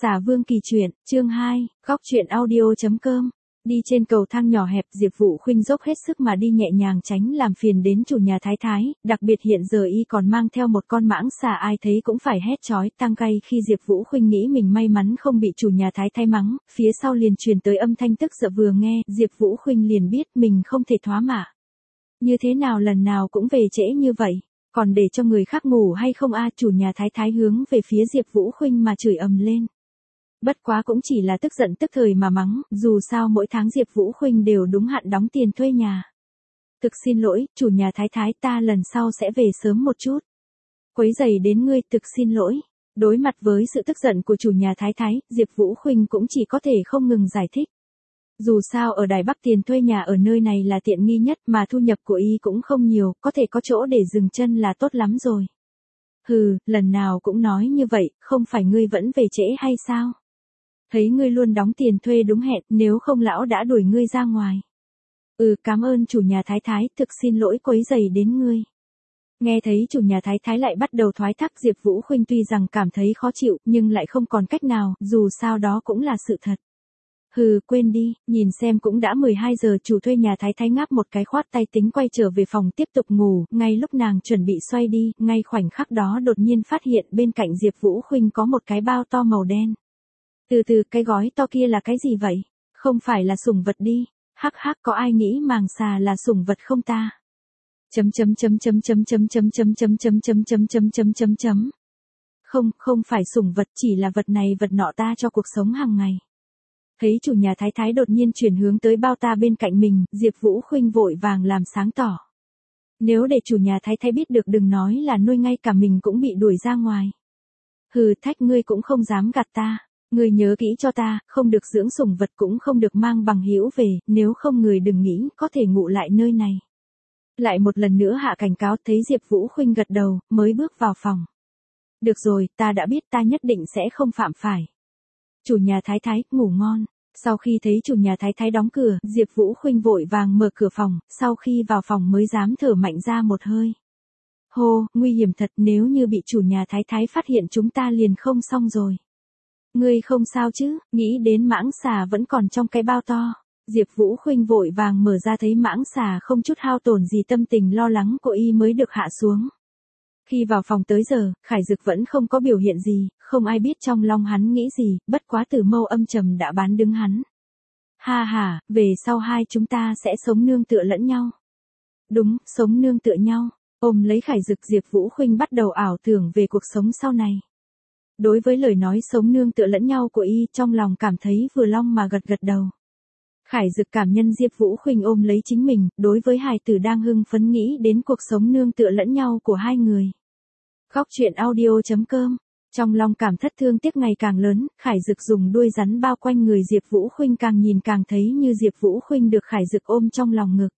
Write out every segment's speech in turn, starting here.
Xà Vương Kỳ truyện, chương 2, góc truyện audio.com. Đi trên cầu thang nhỏ hẹp, Diệp Vũ Khuynh dốc hết sức mà đi nhẹ nhàng tránh làm phiền đến chủ nhà Thái Thái, đặc biệt hiện giờ y còn mang theo một con mãng xà ai thấy cũng phải hét chói tang cay. Khi Diệp Vũ Khuynh nghĩ mình may mắn không bị chủ nhà Thái Thái mắng, phía sau liền truyền tới âm thanh tức giận, vừa nghe, Diệp Vũ Khuynh liền biết mình không thể thoá mạ. Như thế nào lần nào cũng về trễ như vậy, còn để cho người khác ngủ hay không a? Chủ nhà Thái Thái hướng về phía Diệp Vũ Khuynh mà chửi ầm lên. Bất quá cũng chỉ là tức giận tức thời mà mắng, dù sao mỗi tháng Diệp Vũ Khuynh đều đúng hạn đóng tiền thuê nhà. Thực xin lỗi, chủ nhà Thái Thái, ta lần sau sẽ về sớm một chút. Quấy rầy đến ngươi, thực xin lỗi. Đối mặt với sự tức giận của chủ nhà Thái Thái, Diệp Vũ Khuynh cũng chỉ có thể không ngừng giải thích. Dù sao ở Đài Bắc tiền thuê nhà ở nơi này là tiện nghi nhất, mà thu nhập của y cũng không nhiều, có thể có chỗ để dừng chân là tốt lắm rồi. Hừ, lần nào cũng nói như vậy, không phải ngươi vẫn về trễ hay sao? Thấy ngươi luôn đóng tiền thuê đúng hẹn, nếu không lão đã đuổi ngươi ra ngoài. Cảm ơn chủ nhà Thái Thái, thực xin lỗi quấy rầy đến ngươi. Nghe thấy chủ nhà Thái Thái lại bắt đầu thoái thác, Diệp Vũ Khuynh tuy rằng cảm thấy khó chịu, nhưng lại không còn cách nào, dù sao đó cũng là sự thật. Hừ, quên đi, nhìn xem cũng đã 12 giờ, chủ thuê nhà Thái Thái ngáp một cái khoát tay tính quay trở về phòng tiếp tục ngủ, ngay lúc nàng chuẩn bị xoay đi, ngay khoảnh khắc đó đột nhiên phát hiện bên cạnh Diệp Vũ Khuynh có một cái bao to màu đen. Từ cái gói to kia là cái gì vậy? Không phải là sủng vật đi? Hắc hắc, có ai nghĩ màng xà là sủng vật không ta? Không phải sủng vật, chỉ là vật này vật nọ ta cho cuộc sống hàng ngày. Thấy chủ nhà Thái Thái đột nhiên chuyển hướng tới bao ta bên cạnh mình, Diệp Vũ Khuynh vội vàng làm sáng tỏ. Nếu để chủ nhà Thái Thái biết được, đừng nói là nuôi, ngay cả mình cũng bị đuổi ra ngoài. Hừ, thách ngươi cũng không dám gạt ta. Ngươi nhớ kỹ cho ta, không được dưỡng sủng vật, cũng không được mang bằng hữu về, nếu không người đừng nghĩ có thể ngủ lại nơi này. Lại một lần nữa hạ cảnh cáo. Thấy Diệp Vũ Khuynh gật đầu, mới bước vào phòng. Được rồi, ta đã biết, ta nhất định sẽ không phạm phải. Chủ nhà Thái Thái, ngủ ngon. Sau khi thấy chủ nhà Thái Thái đóng cửa, Diệp Vũ Khuynh vội vàng mở cửa phòng, sau khi vào phòng mới dám thở mạnh ra một hơi. Hô, nguy hiểm thật, nếu như bị chủ nhà Thái Thái phát hiện chúng ta liền không xong rồi. Ngươi không sao chứ? Nghĩ đến mãng xà vẫn còn trong cái bao to, Diệp Vũ Khuynh vội vàng mở ra, thấy mãng xà không chút hao tổn gì, tâm tình lo lắng của y mới được hạ xuống. Khi vào phòng tới giờ, Khải Dực vẫn không có biểu hiện gì, không ai biết trong lòng hắn nghĩ gì, bất quá Từ Mâu âm trầm đã bán đứng hắn. Ha ha, về sau hai chúng ta sẽ sống nương tựa lẫn nhau. Đúng, sống nương tựa nhau. Ôm lấy Khải Dực, Diệp Vũ Khuynh bắt đầu ảo tưởng về cuộc sống sau này. Đối với lời nói sống nương tựa lẫn nhau của y, trong lòng cảm thấy vừa lòng mà gật gật đầu. Khải Dực cảm nhân Diệp Vũ Khuynh ôm lấy chính mình, đối với hài tử đang hưng phấn nghĩ đến cuộc sống nương tựa lẫn nhau của hai người. Góc truyện audio.com. Trong lòng cảm thất thương tiếc ngày càng lớn, Khải Dực dùng đuôi rắn bao quanh người Diệp Vũ Khuynh, càng nhìn càng thấy như Diệp Vũ Khuynh được Khải Dực ôm trong lòng ngực.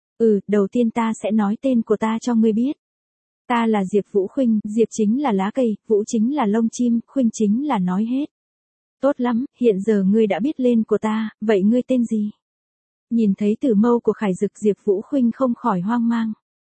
Đầu tiên ta sẽ nói tên của ta cho ngươi biết. Ta là Diệp Vũ Khuynh, Diệp chính là lá cây, Vũ chính là lông chim, Khuynh chính là nói hết. Tốt lắm, hiện giờ ngươi đã biết tên của ta, vậy ngươi tên gì? Nhìn thấy Từ Mâu của Khải Dực, Diệp Vũ Khuynh không khỏi hoang mang.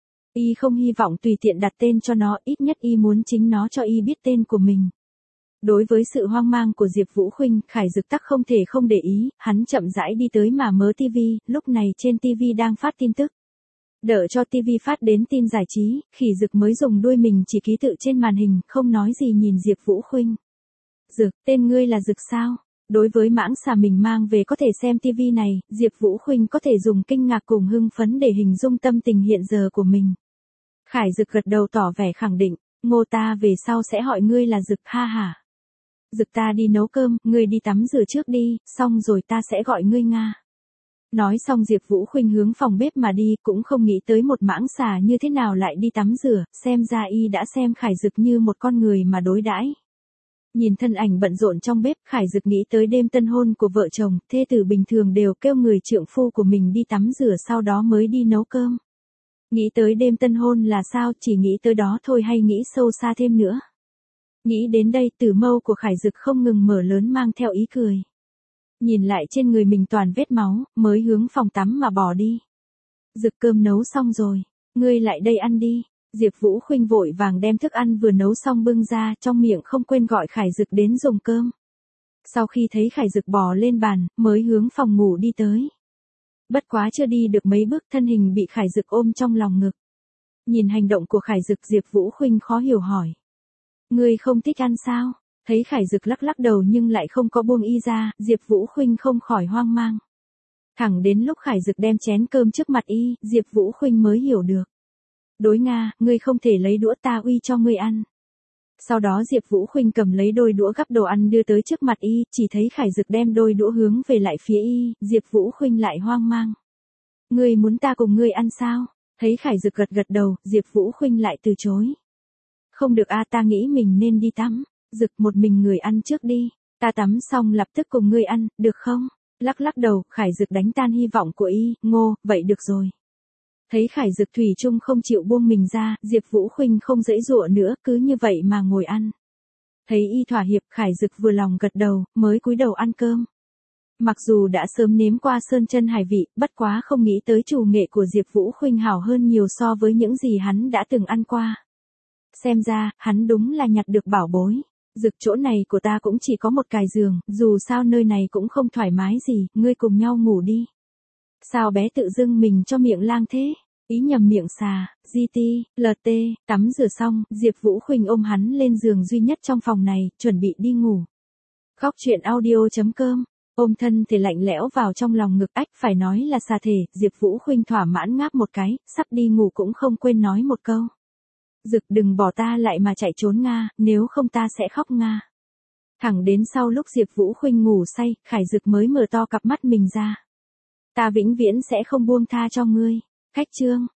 Y không hy vọng tùy tiện đặt tên cho nó, ít nhất y muốn chính nó cho y biết tên của mình. Đối với sự hoang mang của Diệp Vũ Khuynh, Khải Dực tắc không thể không để ý, hắn chậm rãi đi tới mà mở tivi, lúc này trên tivi đang phát tin tức. Đợi cho tivi phát đến tin giải trí, Khỉ Dực mới dùng đuôi mình chỉ ký tự trên màn hình, không nói gì nhìn Diệp Vũ Khuynh. Dực, tên ngươi là Dực sao? Đối với mãng xà mình mang về có thể xem tivi này, Diệp Vũ Khuynh có thể dùng kinh ngạc cùng hưng phấn để hình dung tâm tình hiện giờ của mình. Khải Dực gật đầu tỏ vẻ khẳng định, Ngô, ta về sau sẽ hỏi ngươi là Dực, ha hả. Dực, ta đi nấu cơm, ngươi đi tắm rửa trước đi, xong rồi ta sẽ gọi ngươi Nga. Nói xong Diệp Vũ Khuynh hướng phòng bếp mà đi, cũng không nghĩ tới một mãng xà như thế nào lại đi tắm rửa, xem ra y đã xem Khải Dực như một con người mà đối đãi. Nhìn thân ảnh bận rộn trong bếp, Khải Dực nghĩ tới đêm tân hôn của vợ chồng, thê tử bình thường đều kêu người trượng phu của mình đi tắm rửa sau đó mới đi nấu cơm. Nghĩ tới đêm tân hôn là sao, chỉ nghĩ tới đó thôi hay nghĩ sâu xa thêm nữa. Nghĩ đến đây, Từ Mâu của Khải Dực không ngừng mở lớn mang theo ý cười. Nhìn lại trên người mình toàn vết máu, mới hướng phòng tắm mà bỏ đi. Dực, cơm nấu xong rồi, ngươi lại đây ăn đi. Diệp Vũ Khuynh vội vàng đem thức ăn vừa nấu xong bưng ra, trong miệng không quên gọi Khải Dực đến dùng cơm. Sau khi thấy Khải Dực bò lên bàn, mới hướng phòng ngủ đi tới. Bất quá chưa đi được mấy bước thân hình bị Khải Dực ôm trong lòng ngực. Nhìn hành động của Khải Dực Diệp Vũ Khuynh khó hiểu hỏi. Ngươi không thích ăn sao? Thấy Khải Dực lắc lắc đầu nhưng lại không có buông y ra, Diệp Vũ Khuynh không khỏi hoang mang. Thẳng đến lúc Khải Dực đem chén cơm trước mặt y, Diệp Vũ Khuynh mới hiểu được. Đối Nga, ngươi không thể lấy đũa ta uy cho ngươi ăn. Sau đó Diệp Vũ Khuynh cầm lấy đôi đũa gắp đồ ăn đưa tới trước mặt y, chỉ thấy Khải Dực đem đôi đũa hướng về lại phía y, Diệp Vũ Khuynh lại hoang mang. Ngươi muốn ta cùng ngươi ăn sao? Thấy Khải Dực gật gật đầu, Diệp Vũ Khuynh lại từ chối. Không được ta nghĩ mình nên đi tắm. Dực một mình người ăn trước đi. Ta tắm xong lập tức cùng ngươi ăn, được không? Lắc lắc đầu, Khải Dực đánh tan hy vọng của y, ngô, vậy được rồi. Thấy Khải Dực thủy chung không chịu buông mình ra, Diệp Vũ Khuynh không giãy giụa nữa, cứ như vậy mà ngồi ăn. Thấy y thỏa hiệp, Khải Dực vừa lòng gật đầu, mới cúi đầu ăn cơm. Mặc dù đã sớm nếm qua sơn chân hải vị, bất quá không nghĩ tới chủ nghệ của Diệp Vũ Khuynh hảo hơn nhiều so với những gì hắn đã từng ăn qua. Xem ra, hắn đúng là nhặt được bảo bối. Dực chỗ này của ta cũng chỉ có một cài giường, dù sao nơi này cũng không thoải mái gì, ngươi cùng nhau ngủ đi. Sao bé tự dưng mình cho miệng lang thế? Ý nhầm miệng xà, GT, LT, tắm rửa xong, Diệp Vũ Khuynh ôm hắn lên giường duy nhất trong phòng này, chuẩn bị đi ngủ. Khóc chuyện audio.com, ôm thân thể lạnh lẽo vào trong lòng ngực ách phải nói là xà thể, Diệp Vũ Khuynh thỏa mãn ngáp một cái, sắp đi ngủ cũng không quên nói một câu. Dực đừng bỏ ta lại mà chạy trốn Nga, nếu không ta sẽ khóc Nga. Thẳng đến sau lúc Diệp Vũ Khuynh ngủ say, Khải Dực mới mở to cặp mắt mình ra. Ta vĩnh viễn sẽ không buông tha cho ngươi. Khách chương.